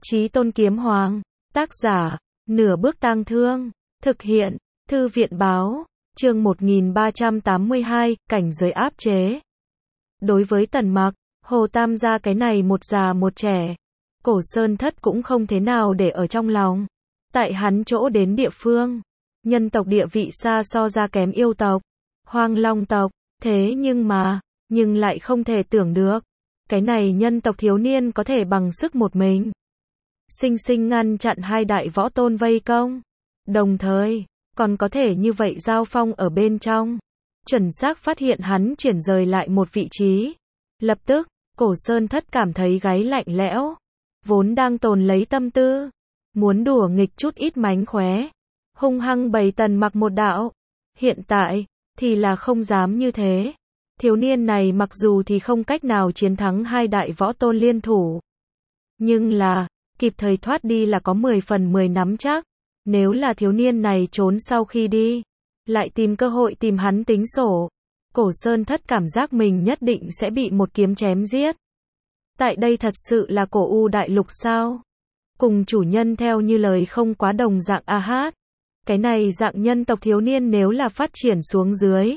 Chí Tôn Kiếm Hoàng. Tác giả, Nửa Bước Tang Thương. Thực hiện, Thư viện Báo. Chương 1382, cảnh giới áp chế. Đối với Tần Mặc, Hồ Tam gia cái này một già một trẻ, Cổ Sơn Thất cũng không thế nào để ở trong lòng. Tại hắn chỗ đến địa phương, nhân tộc địa vị xa so ra kém yêu tộc, Hoang Long tộc, thế nhưng lại không thể tưởng được, cái này nhân tộc thiếu niên có thể bằng sức một mình sinh sinh ngăn chặn hai đại võ tôn vây công, đồng thời còn có thể như vậy giao phong ở bên trong, chuẩn xác phát hiện hắn chuyển rời lại một vị trí. Lập tức, Cổ Sơn Thất cảm thấy gáy lạnh lẽo, vốn đang tồn lấy tâm tư, muốn đùa nghịch chút ít mánh khóe, hung hăng bày Tần Mặc một đạo. Hiện tại, thì là không dám như thế. Thiếu niên này mặc dù thì không cách nào chiến thắng hai đại võ tôn liên thủ, nhưng là, kịp thời thoát đi là có 10 phần 10 nắm chắc. Nếu là thiếu niên này trốn sau khi đi, lại tìm cơ hội tìm hắn tính sổ, Cổ Sơn Thất cảm giác mình nhất định sẽ bị một kiếm chém giết. Tại đây thật sự là Cổ U đại lục sao? Cùng chủ nhân theo như lời không quá đồng dạng a hát. Cái này dạng nhân tộc thiếu niên nếu là phát triển xuống dưới,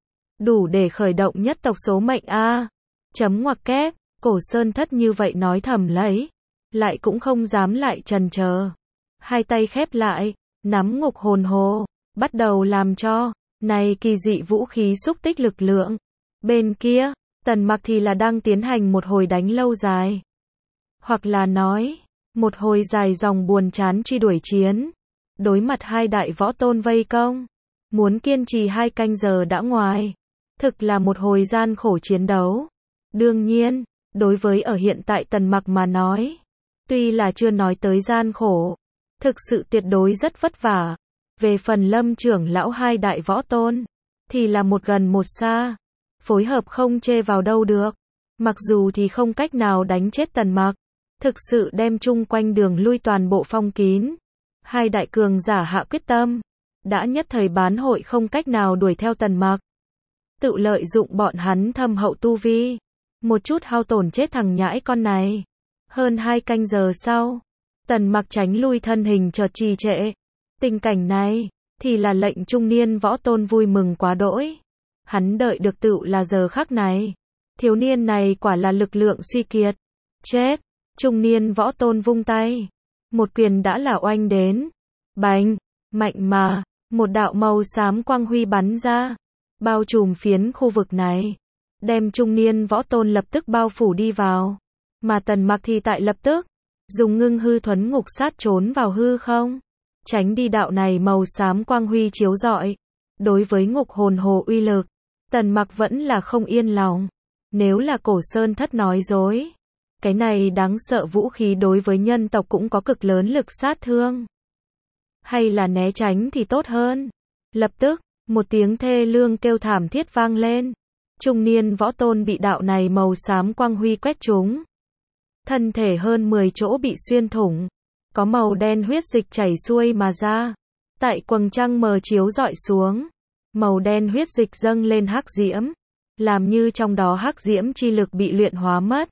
đủ để khởi động nhất tộc số mệnh a. Chấm ngoặc kép, Cổ Sơn Thất như vậy nói thầm lấy, lại cũng không dám lại chần chờ. Hai tay khép lại, nắm ngục hồn hồ, bắt đầu làm cho này kỳ dị vũ khí xúc tích lực lượng. Bên kia, Tần Mặc thì là đang tiến hành một hồi đánh lâu dài, hoặc là nói, một hồi dài dòng buồn chán truy đuổi chiến. Đối mặt hai đại võ tôn vây công, muốn kiên trì 2 canh giờ đã ngoài, thực là một hồi gian khổ chiến đấu. Đương nhiên, đối với ở hiện tại Tần Mặc mà nói, tuy là chưa nói tới gian khổ, thực sự tuyệt đối rất vất vả. Về phần Lâm trưởng lão hai đại võ tôn, thì là một gần một xa, phối hợp không chê vào đâu được. Mặc dù thì không cách nào đánh chết Tần Mặc, thực sự đem chung quanh đường lui toàn bộ phong kín. Hai đại cường giả hạ quyết tâm, đã nhất thời bán hội không cách nào đuổi theo Tần Mặc. Tự lợi dụng bọn hắn thâm hậu tu vi, một chút hao tổn chết thằng nhãi con này. Hơn 2 canh giờ sau, Tần Mặc tránh lui thân hình chợt trì trệ. Tình cảnh này, thì là lệnh trung niên võ tôn vui mừng quá đỗi. Hắn đợi được tựu là giờ khắc này. Thiếu niên này quả là lực lượng suy kiệt. Chết! Trung niên võ tôn vung tay. Một quyền đã là oanh đến. Bành! Mạnh mà, một đạo màu xám quang huy bắn ra, bao trùm phiến khu vực này, đem trung niên võ tôn lập tức bao phủ đi vào. Mà Tần Mặc thì tại lập tức, dùng ngưng hư thuấn ngục sát trốn vào hư không, tránh đi đạo này màu xám quang huy chiếu rọi. Đối với ngục hồn hồ uy lực, Tần Mặc vẫn là không yên lòng. Nếu là Cổ Sơn Thất nói dối, cái này đáng sợ vũ khí đối với nhân tộc cũng có cực lớn lực sát thương. Hay là né tránh thì tốt hơn. Lập tức, một tiếng thê lương kêu thảm thiết vang lên. Trung niên võ tôn bị đạo này màu xám quang huy quét trúng. Thân thể hơn 10 chỗ bị xuyên thủng, có màu đen huyết dịch chảy xuôi mà ra. Tại quầng trăng mờ chiếu rọi xuống, màu đen huyết dịch dâng lên hắc diễm, làm như trong đó hắc diễm chi lực bị luyện hóa mất.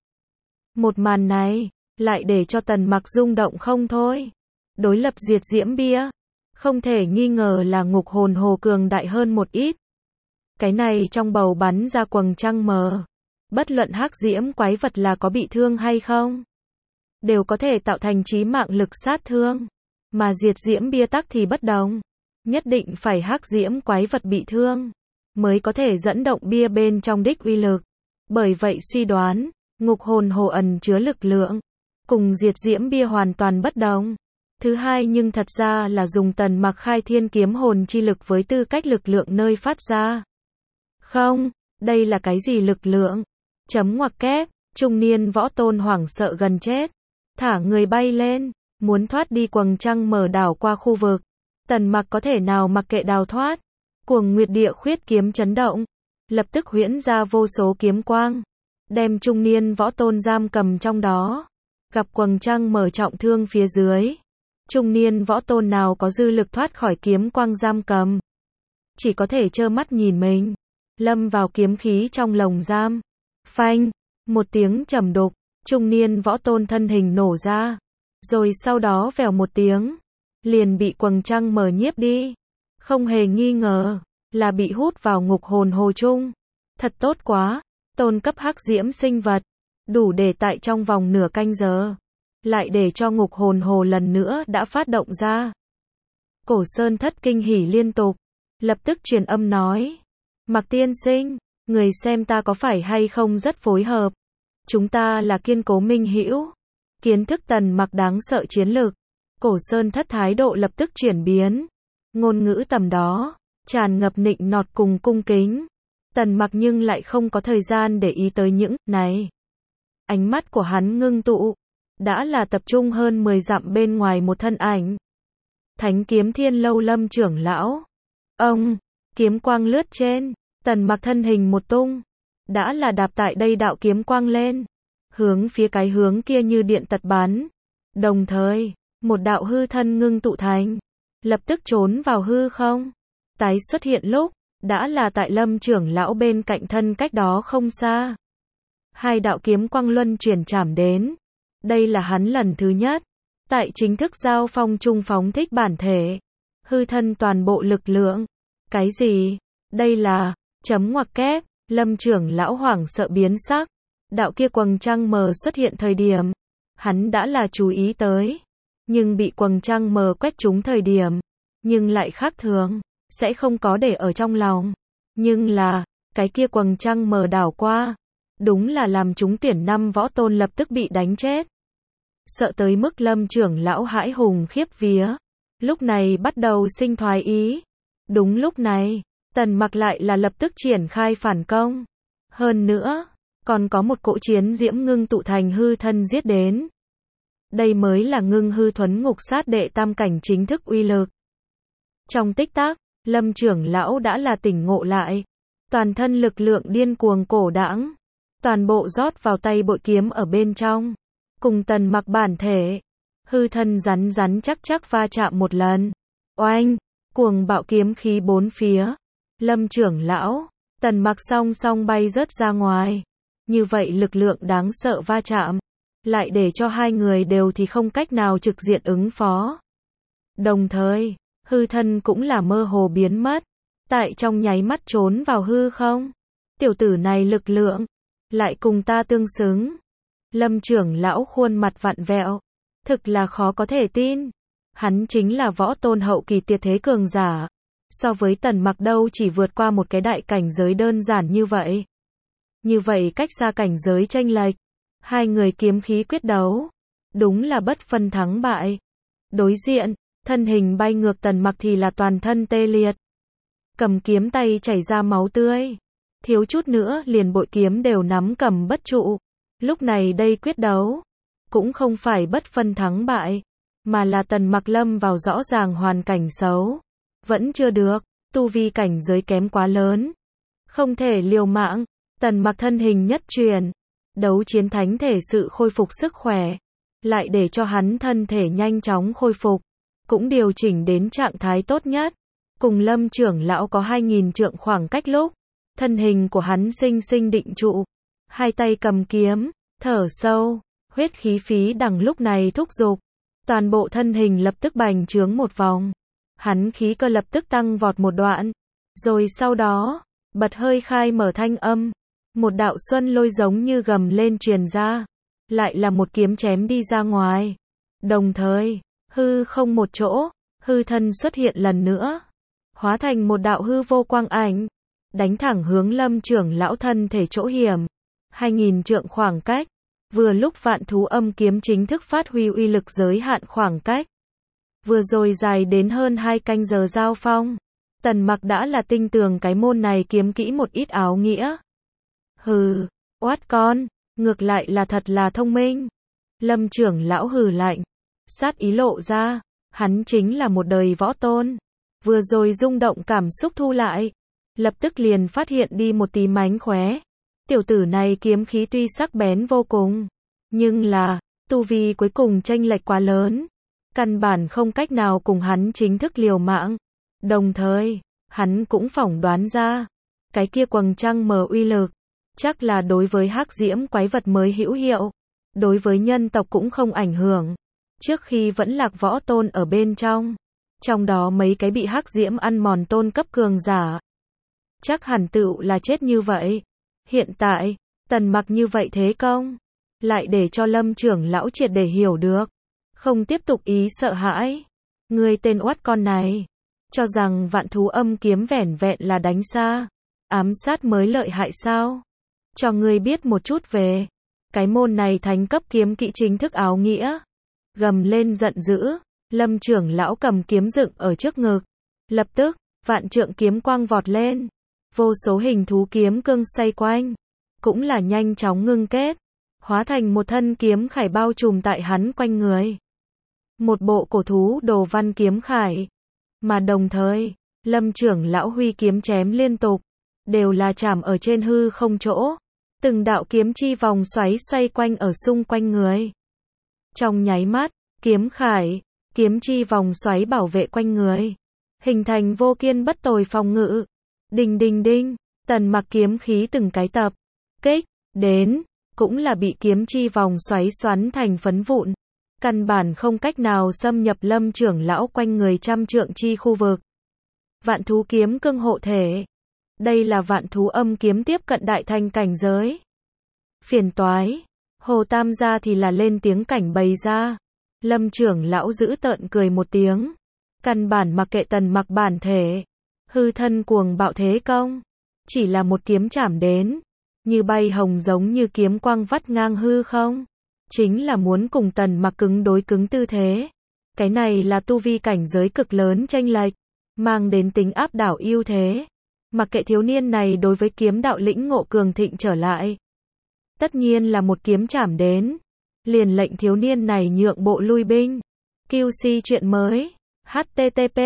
Một màn này, lại để cho Tần Mặc rung động không thôi. Đối lập diệt diễm bia, không thể nghi ngờ là ngục hồn hồ cường đại hơn một ít. Cái này trong bầu bắn ra quầng trăng mờ, bất luận hắc diễm quái vật là có bị thương hay không, đều có thể tạo thành chí mạng lực sát thương. Mà diệt diễm bia tắc thì bất đồng, nhất định phải hắc diễm quái vật bị thương, mới có thể dẫn động bia bên trong đích uy lực. Bởi vậy suy đoán, ngục hồn hồ ẩn chứa lực lượng, cùng diệt diễm bia hoàn toàn bất đồng. Thứ hai nhưng thật ra là dùng Tần Mặc khai thiên kiếm hồn chi lực với tư cách lực lượng nơi phát ra. Không, đây là cái gì lực lượng? Chấm ngoặc kép, trung niên võ tôn hoảng sợ gần chết, thả người bay lên, muốn thoát đi quầng trăng mở đảo qua khu vực. Tần Mặc có thể nào mặc kệ đào thoát? Cuồng Nguyệt Địa Khuyết kiếm chấn động, lập tức huyễn ra vô số kiếm quang, đem trung niên võ tôn giam cầm trong đó. Gặp quầng trăng mở trọng thương phía dưới, trung niên võ tôn nào có dư lực thoát khỏi kiếm quang giam cầm, chỉ có thể trơ mắt nhìn mình lâm vào kiếm khí trong lồng giam. Phanh! Một tiếng trầm đục, trung niên võ tôn thân hình nổ ra, rồi sau đó vèo một tiếng, liền bị quầng trăng mờ nhiếp đi. Không hề nghi ngờ, là bị hút vào ngục hồn hồ chung. Thật tốt quá, tôn cấp hắc diễm sinh vật, đủ để tại trong vòng nửa canh giờ, lại để cho ngục hồn hồ lần nữa đã phát động ra. Cổ Sơn Thất kinh hỉ liên tục, lập tức truyền âm nói, Mạc tiên sinh, người xem ta có phải hay không rất phối hợp. Chúng ta là kiên cố minh hữu. Kiến thức Tần Mặc đáng sợ chiến lược. Cổ Sơn Thất thái độ lập tức chuyển biến. Ngôn ngữ tầm đó, tràn ngập nịnh nọt cùng cung kính. Tần Mặc nhưng lại không có thời gian để ý tới những này. Ánh mắt của hắn ngưng tụ, đã là tập trung hơn 10 dặm bên ngoài một thân ảnh. Thánh Kiếm Thiên Lâu Lâm trưởng lão. Ông, kiếm quang lướt trên, Tần Mặc thân hình một tung, đã là đạp tại đây đạo kiếm quang lên, hướng phía cái hướng kia như điện tật bắn. Đồng thời, một đạo hư thân ngưng tụ thành, lập tức trốn vào hư không. Tái xuất hiện lúc, đã là tại Lâm trưởng lão bên cạnh thân cách đó không xa. Hai đạo kiếm quang luân chuyển chạm đến. Đây là hắn lần thứ nhất, tại chính thức giao phong trung phóng thích bản thể. Hư thân toàn bộ lực lượng. Cái gì? Đây là, chấm ngoặc kép, Lâm trưởng lão hoảng sợ biến sắc. Đạo kia quầng trăng mờ xuất hiện thời điểm, hắn đã là chú ý tới. Nhưng bị quầng trăng mờ quét trúng thời điểm, nhưng lại khác thường, sẽ không có để ở trong lòng. Nhưng là, cái kia quầng trăng mờ đảo qua, đúng là làm chúng tuyển 5 võ tôn lập tức bị đánh chết. Sợ tới mức Lâm trưởng lão hãi hùng khiếp vía. Lúc này bắt đầu sinh thoái ý. Đúng lúc này, Tần Mặc lại là lập tức triển khai phản công. Hơn nữa, còn có một cỗ chiến diễm ngưng tụ thành hư thân giết đến. Đây mới là ngưng hư thuấn ngục sát đệ tam cảnh chính thức uy lực. Trong tích tắc, Lâm trưởng lão đã là tỉnh ngộ lại. Toàn thân lực lượng điên cuồng cổ đãng, toàn bộ rót vào tay bội kiếm ở bên trong. Cùng Tần Mặc bản thể, hư thân rắn rắn chắc chắc va chạm một lần. Oanh, cuồng bạo kiếm khí bốn phía. Lâm trưởng lão, Tần Mặc song song bay rớt ra ngoài. Như vậy lực lượng đáng sợ va chạm, lại để cho hai người đều thì không cách nào trực diện ứng phó. Đồng thời, hư thân cũng là mơ hồ biến mất, tại trong nháy mắt trốn vào hư không. Tiểu tử này lực lượng, lại cùng ta tương xứng. Lâm trưởng lão khuôn mặt vặn vẹo, thực là khó có thể tin. Hắn chính là võ tôn hậu kỳ tuyệt thế cường giả. So với Tần Mặc đâu chỉ vượt qua một cái đại cảnh giới đơn giản như vậy. Như vậy cách xa cảnh giới chênh lệch, hai người kiếm khí quyết đấu, đúng là bất phân thắng bại. Đối diện, thân hình bay ngược Tần Mặc thì là toàn thân tê liệt. Cầm kiếm tay chảy ra máu tươi, thiếu chút nữa liền bội kiếm đều nắm cầm bất trụ. Lúc này đây quyết đấu, cũng không phải bất phân thắng bại, mà là Tần Mặc lâm vào rõ ràng hoàn cảnh xấu. Vẫn chưa được, tu vi cảnh giới kém quá lớn. Không thể liều mạng, Tần Mặc thân hình nhất truyền. Đấu chiến thánh thể sự khôi phục sức khỏe, lại để cho hắn thân thể nhanh chóng khôi phục, cũng điều chỉnh đến trạng thái tốt nhất. Cùng Lâm trưởng lão có 2000 trượng khoảng cách lúc, thân hình của hắn sinh sinh định trụ. Hai tay cầm kiếm, thở sâu, huyết khí phí đằng lúc này thúc giục. Toàn bộ thân hình lập tức bành trướng một vòng. Hắn khí cơ lập tức tăng vọt một đoạn. Rồi sau đó, bật hơi khai mở thanh âm. Một đạo xuân lôi giống như gầm lên truyền ra. Lại là một kiếm chém đi ra ngoài. Đồng thời, hư không một chỗ, hư thân xuất hiện lần nữa. Hóa thành một đạo hư vô quang ảnh. Đánh thẳng hướng Lâm trưởng lão thân thể chỗ hiểm. 2000 trượng khoảng cách. Vừa lúc vạn thú âm kiếm chính thức phát huy uy lực giới hạn khoảng cách. Vừa rồi dài đến hơn 2 canh giờ giao phong. Tần Mặc đã là tinh tường cái môn này kiếm kỹ một ít áo nghĩa. Hừ, oát con, ngược lại là thật là thông minh. Lâm trưởng lão hừ lạnh, sát ý lộ ra, hắn chính là một đời võ tôn. Vừa rồi rung động cảm xúc thu lại, lập tức liền phát hiện đi một tí mánh khóe. Tiểu tử này kiếm khí tuy sắc bén vô cùng, nhưng là, tu vi cuối cùng chênh lệch quá lớn. Căn bản không cách nào cùng hắn chính thức liều mạng. Đồng thời, hắn cũng phỏng đoán ra, cái kia quầng trăng mờ uy lực, chắc là đối với hắc diễm quái vật mới hữu hiệu. Đối với nhân tộc cũng không ảnh hưởng. Trước khi vẫn lạc võ tôn ở bên trong. Trong đó mấy cái bị hắc diễm ăn mòn tôn cấp cường giả. Chắc hẳn tựu là chết như vậy. Hiện tại, Tần Mặc như vậy thế công, lại để cho Lâm trưởng lão triệt để hiểu được. Không tiếp tục ý sợ hãi. Ngươi tên oát con này, cho rằng vạn thú âm kiếm vẻn vẹn là đánh xa, ám sát mới lợi hại sao? Cho ngươi biết một chút về cái môn này thánh cấp kiếm kỹ chính thức áo nghĩa. Gầm lên giận dữ, Lâm trưởng lão cầm kiếm dựng ở trước ngực. Lập tức, vạn trượng kiếm quang vọt lên. Vô số hình thú kiếm cương xoay quanh, cũng là nhanh chóng ngưng kết, hóa thành một thân kiếm khải bao trùm tại hắn quanh người. Một bộ cổ thú đồ văn kiếm khải. Mà đồng thời, Lâm trưởng lão huy kiếm chém liên tục, đều là chạm ở trên hư không chỗ. Từng đạo kiếm chi vòng xoáy xoay quanh ở xung quanh người. Trong nháy mắt, kiếm khải, kiếm chi vòng xoáy bảo vệ quanh người, hình thành vô kiên bất tồi phòng ngự. Đinh đinh đinh, Tần Mặc kiếm khí từng cái tập kích đến, cũng là bị kiếm chi vòng xoáy xoắn thành phấn vụn, căn bản không cách nào xâm nhập Lâm trưởng lão quanh người trăm trượng chi khu vực. Vạn thú kiếm cương hộ thể. Đây là vạn thú âm kiếm tiếp cận đại thành cảnh giới. Phiền toái. Hồ Tam gia thì là lên tiếng cảnh bày ra. Lâm trưởng lão giữ tợn cười một tiếng. Căn bản mặc kệ Tần Mặc bản thể. Hư thân cuồng bạo thế công. Chỉ là một kiếm chảm đến. Như bay hồng giống như kiếm quang vắt ngang hư không. Chính là muốn cùng Tần Mặc cứng đối cứng tư thế. Cái này là tu vi cảnh giới cực lớn chênh lệch, mang đến tính áp đảo ưu thế. Mặc kệ thiếu niên này đối với kiếm đạo lĩnh ngộ cường thịnh trở lại, tất nhiên là một kiếm chảm đến, liền lệnh thiếu niên này nhượng bộ lui binh. QC chuyện mới. http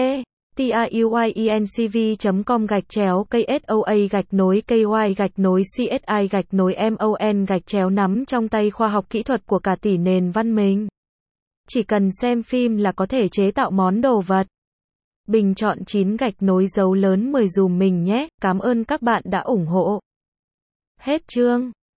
tiuyinc.com/KSOA-KY-CSI-MON-nắm trong tay khoa học kỹ thuật của cả tỷ nền văn minh. Chỉ cần xem phim là có thể chế tạo món đồ vật. Bình chọn 9 dấu lớn 10 dùm mình nhé. Cảm ơn các bạn đã ủng hộ. Hết chương.